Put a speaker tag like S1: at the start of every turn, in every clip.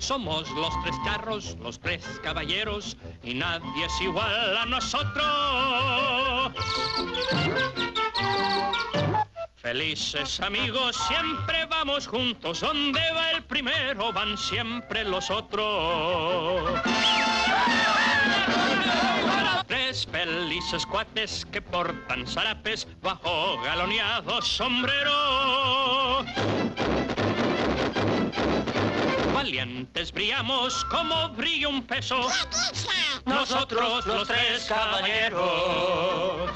S1: Somos los tres charros, los tres caballeros, y nadie es igual a nosotros. Felices amigos, siempre vamos juntos, donde va el primero van siempre los otros. Tres felices cuates que portan zarapes bajo galoneados sombreros. Valientes brillamos como brilla un peso, nosotros los tres caballeros.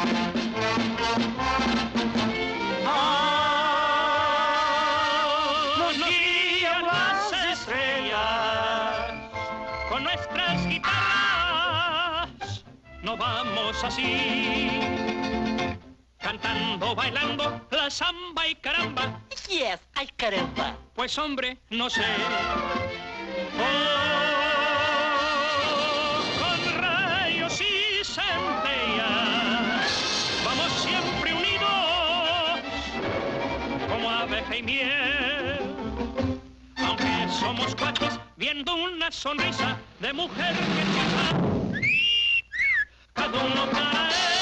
S1: Nos guían las estrellas con nuestras guitarras. No vamos así, cantando, bailando la samba y caramba.
S2: Yes, ay caramba.
S1: Pues hombre, no sé. Oh, con rayos y centellas vamos siempre unidos como abeja y miel. Aunque somos cuates viendo una sonrisa de mujer que pasa, cada uno para él.